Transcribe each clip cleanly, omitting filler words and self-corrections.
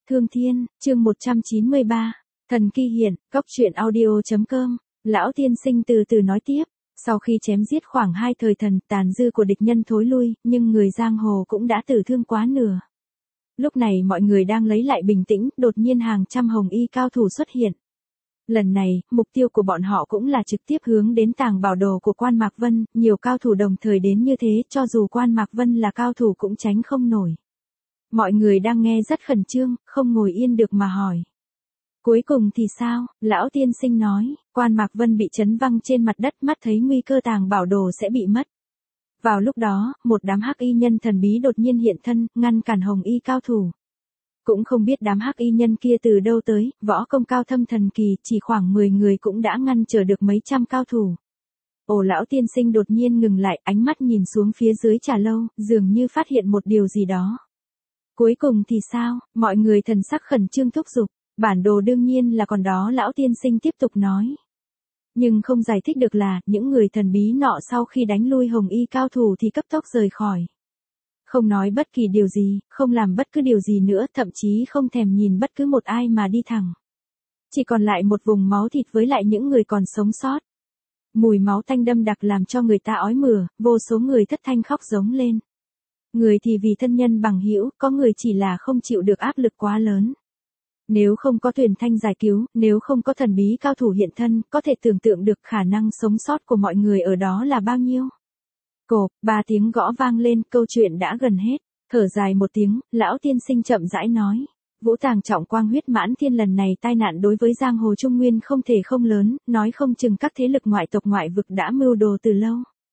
Thương Thiên, chương 193. Thần kỳ hiện, cóc truyện audio.com. Lão tiên sinh từ từ nói tiếp. Sau khi chém giết khoảng 2 thời thần, tàn dư của địch nhân thối lui, nhưng người giang hồ cũng đã tử thương quá nửa. Lúc này mọi người đang lấy lại bình tĩnh, đột nhiên hàng trăm hồng y cao thủ xuất hiện. Lần này, mục tiêu của bọn họ cũng là trực tiếp hướng đến tàng bảo đồ của Quan Mạc Vân, nhiều cao thủ đồng thời đến như thế, cho dù Quan Mạc Vân là cao thủ cũng tránh không nổi. Mọi người đang nghe rất khẩn trương, không ngồi yên được mà hỏi. Cuối cùng thì sao? Lão tiên sinh nói, Quan Mạc Vân bị chấn văng trên mặt đất, mắt thấy nguy cơ tàng bảo đồ sẽ bị mất. Vào lúc đó, một đám hắc y nhân thần bí đột nhiên hiện thân, ngăn cản hồng y cao thủ. Cũng không biết đám hắc y nhân kia từ đâu tới, võ công cao thâm thần kỳ, chỉ khoảng 10 người cũng đã ngăn trở được mấy trăm cao thủ. Ồ, lão tiên sinh đột nhiên ngừng lại, ánh mắt nhìn xuống phía dưới trà lâu, dường như phát hiện một điều gì đó. Cuối cùng thì sao? Mọi người thần sắc khẩn trương thúc giục. Bản đồ đương nhiên là còn đó, lão tiên sinh tiếp tục nói. Nhưng không giải thích được là, những người thần bí nọ sau khi đánh lui hồng y cao thủ thì cấp tốc rời khỏi. Không nói bất kỳ điều gì, không làm bất cứ điều gì nữa, thậm chí không thèm nhìn bất cứ một ai mà đi thẳng. Chỉ còn lại một vùng máu thịt với lại những người còn sống sót. Mùi máu tanh đậm đặc làm cho người ta ói mửa, vô số người thất thanh khóc giống lên. Người thì vì thân nhân bằng hữu, có người chỉ là không chịu được áp lực quá lớn. Nếu không có Tuyền Thanh giải cứu, nếu không có thần bí cao thủ hiện thân, có thể tưởng tượng được khả năng sống sót của mọi người ở đó là bao nhiêu. Cộp, 3 tiếng gõ vang lên, câu chuyện đã gần hết. Thở dài một tiếng, lão tiên sinh chậm rãi nói. Vũ Tàng trọng quang huyết mãn thiên lần này tai nạn đối với giang hồ Trung Nguyên không thể không lớn, nói không chừng các thế lực ngoại tộc ngoại vực đã mưu đồ từ lâu.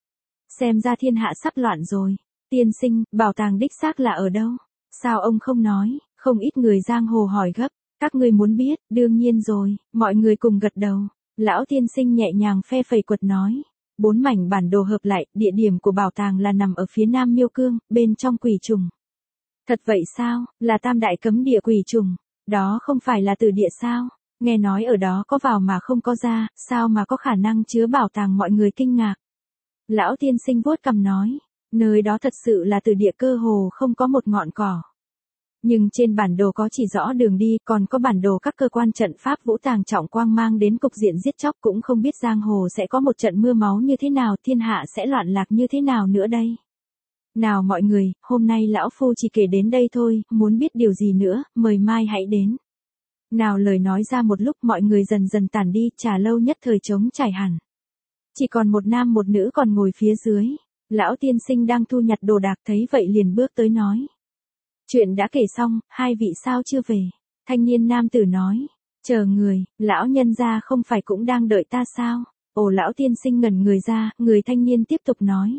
Xem ra thiên hạ sắp loạn rồi. Tiên sinh, bảo tàng đích xác là ở đâu? Sao ông không nói? Không ít người giang hồ hỏi gấp. Các ngươi muốn biết, đương nhiên rồi, mọi người cùng gật đầu. Lão tiên sinh nhẹ nhàng phe phẩy quật nói. 4 mảnh bản đồ hợp lại, địa điểm của bảo tàng là nằm ở phía nam Miêu Cương, bên trong quỷ trùng. Thật vậy sao? Là tam đại cấm địa quỷ trùng. Đó không phải là tử địa sao? Nghe nói ở đó có vào mà không có ra, sao mà có khả năng chứa bảo tàng, mọi người kinh ngạc. Lão tiên sinh vuốt cằm nói. Nơi đó thật sự là tử địa, cơ hồ không có một ngọn cỏ. Nhưng trên bản đồ có chỉ rõ đường đi, còn có bản đồ các cơ quan trận pháp Vũ Tàng trọng quang mang đến cục diện giết chóc, cũng không biết giang hồ sẽ có một trận mưa máu như thế nào, thiên hạ sẽ loạn lạc như thế nào nữa đây. Nào mọi người, hôm nay lão phu chỉ kể đến đây thôi, muốn biết điều gì nữa, mời mai hãy đến. Nào lời nói ra một lúc mọi người dần dần tản đi, trà lâu nhất thời trống trải hẳn. Chỉ còn một nam một nữ còn ngồi phía dưới. Lão tiên sinh đang thu nhặt đồ đạc thấy vậy liền bước tới nói. Chuyện đã kể xong, 2 vị sao chưa về? Thanh niên nam tử nói. Chờ người, lão nhân gia không phải cũng đang đợi ta sao? Ồ, lão tiên sinh ngẩn người ra, người thanh niên tiếp tục nói.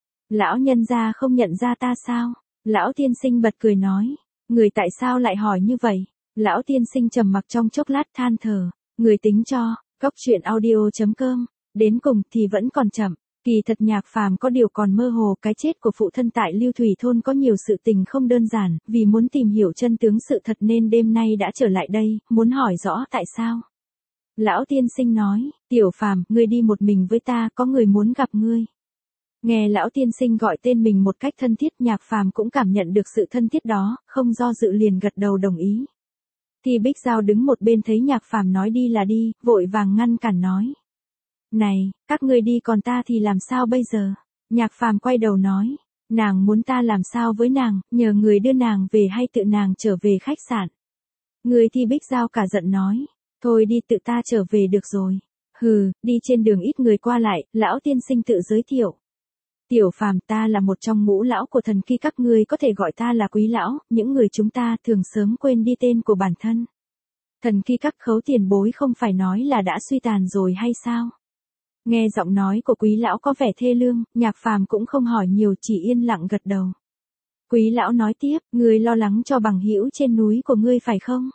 Lão nhân gia không nhận ra ta sao? Lão tiên sinh bật cười nói. Người tại sao lại hỏi như vậy? Lão tiên sinh trầm mặc trong chốc lát than thở. Người tính cho, cóc truyện audio.com. Đến cùng thì vẫn còn chậm. Kỳ thật Nhạc Phàm có điều còn mơ hồ, cái chết của phụ thân tại Lưu Thủy thôn có nhiều sự tình không đơn giản, vì muốn tìm hiểu chân tướng sự thật nên đêm nay đã trở lại đây, muốn hỏi rõ tại sao. Lão tiên sinh nói, Tiểu Phàm, ngươi đi một mình với ta, có người muốn gặp ngươi. Nghe lão tiên sinh gọi tên mình một cách thân thiết, Nhạc Phàm cũng cảm nhận được sự thân thiết đó, không do dự liền gật đầu đồng ý. Thì Bích Giao đứng một bên thấy Nhạc Phàm nói đi là đi, vội vàng ngăn cản nói. Này, các ngươi đi còn ta thì làm sao bây giờ? Nhạc Phàm quay đầu nói. Nàng muốn ta làm sao với nàng, nhờ người đưa nàng về hay tự nàng trở về khách sạn? Người thì Bích Giao cả giận nói. Thôi đi, tự ta trở về được rồi. Hừ, đi trên đường ít người qua lại, lão tiên sinh tự giới thiệu. Tiểu Phàm, ta là một trong ngũ lão của thần kỳ, các ngươi có thể gọi ta là quý lão, những người chúng ta thường sớm quên đi tên của bản thân. Thần kỳ các khấu tiền bối không phải nói là đã suy tàn rồi hay sao? Nghe giọng nói của quý lão có vẻ thê lương, Nhạc Phàm cũng không hỏi nhiều, chỉ yên lặng gật đầu. Quý lão nói tiếp, ngươi lo lắng cho bằng hữu trên núi của ngươi phải không?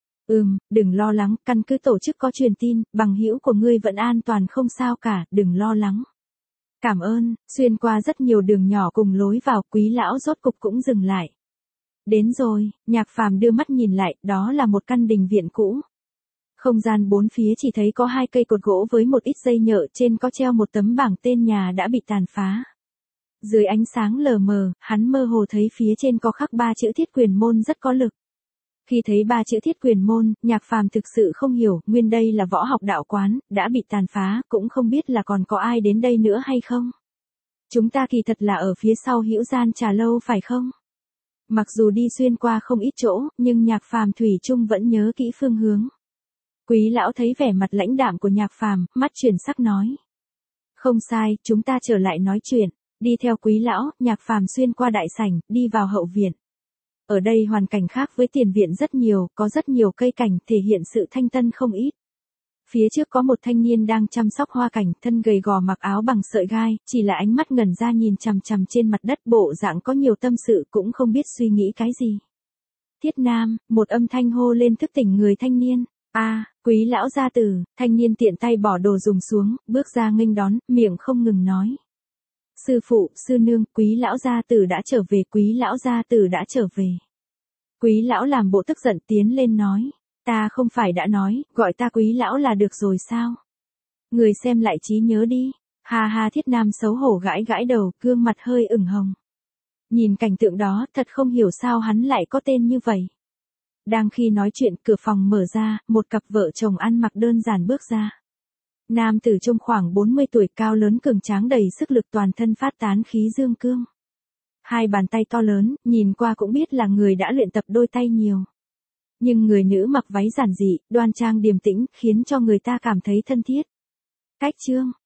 Đừng lo lắng, căn cứ tổ chức có truyền tin, bằng hữu của ngươi vẫn an toàn không sao cả, đừng lo lắng. Cảm ơn. Xuyên qua rất nhiều đường nhỏ cùng lối vào, quý lão rốt cục cũng dừng lại. Đến rồi, Nhạc Phàm đưa mắt nhìn lại, đó là một căn đình viện cũ. Không gian bốn phía chỉ thấy có 2 cây cột gỗ với một ít dây nhợ, trên có treo một tấm bảng tên nhà đã bị tàn phá. Dưới ánh sáng lờ mờ, hắn mơ hồ thấy phía trên có khắc 3 chữ Thiết Quyền Môn rất có lực. Khi thấy ba chữ Thiết Quyền Môn, Nhạc Phàm thực sự không hiểu, nguyên đây là võ học đạo quán, đã bị tàn phá, cũng không biết là còn có ai đến đây nữa hay không. Chúng ta kỳ thật là ở phía sau Hữu Gian Trà Lâu phải không? Mặc dù đi xuyên qua không ít chỗ, nhưng Nhạc Phàm thủy chung vẫn nhớ kỹ phương hướng. Quý lão thấy vẻ mặt lãnh đạm của Nhạc Phàm, mắt chuyển sắc nói. Không sai, chúng ta trở lại nói chuyện. Đi theo Quý lão, Nhạc Phàm xuyên qua đại sảnh, đi vào hậu viện. Ở đây hoàn cảnh khác với tiền viện rất nhiều, có rất nhiều cây cảnh thể hiện sự thanh tân không ít. Phía trước có một thanh niên đang chăm sóc hoa cảnh, thân gầy gò mặc áo bằng sợi gai, chỉ là ánh mắt ngẩn ra nhìn chằm chằm trên mặt đất, bộ dạng có nhiều tâm sự, cũng không biết suy nghĩ cái gì. Thiết Nam, một âm thanh hô lên thức tỉnh người thanh niên. Quý lão gia tử. Thanh niên tiện tay bỏ đồ dùng xuống, bước ra nghênh đón, miệng không ngừng nói. Sư phụ, sư nương, Quý lão gia tử đã trở về, Quý lão gia tử đã trở về. Quý lão làm bộ tức giận tiến lên nói. Ta không phải đã nói, gọi ta Quý lão là được rồi sao? Người xem lại trí nhớ đi. Ha ha, Thiết Nam xấu hổ gãi gãi đầu, gương mặt hơi ửng hồng. Nhìn cảnh tượng đó, thật không hiểu sao hắn lại có tên như vậy. Đang khi nói chuyện, cửa phòng mở ra, một cặp vợ chồng ăn mặc đơn giản bước ra. Nam tử trông khoảng 40 tuổi, cao lớn cường tráng, đầy sức lực, toàn thân phát tán khí dương cương. Hai bàn tay to lớn, nhìn qua cũng biết là người đã luyện tập đôi tay nhiều. Nhưng người nữ mặc váy giản dị, đoan trang điềm tĩnh, khiến cho người ta cảm thấy thân thiết. Cách chương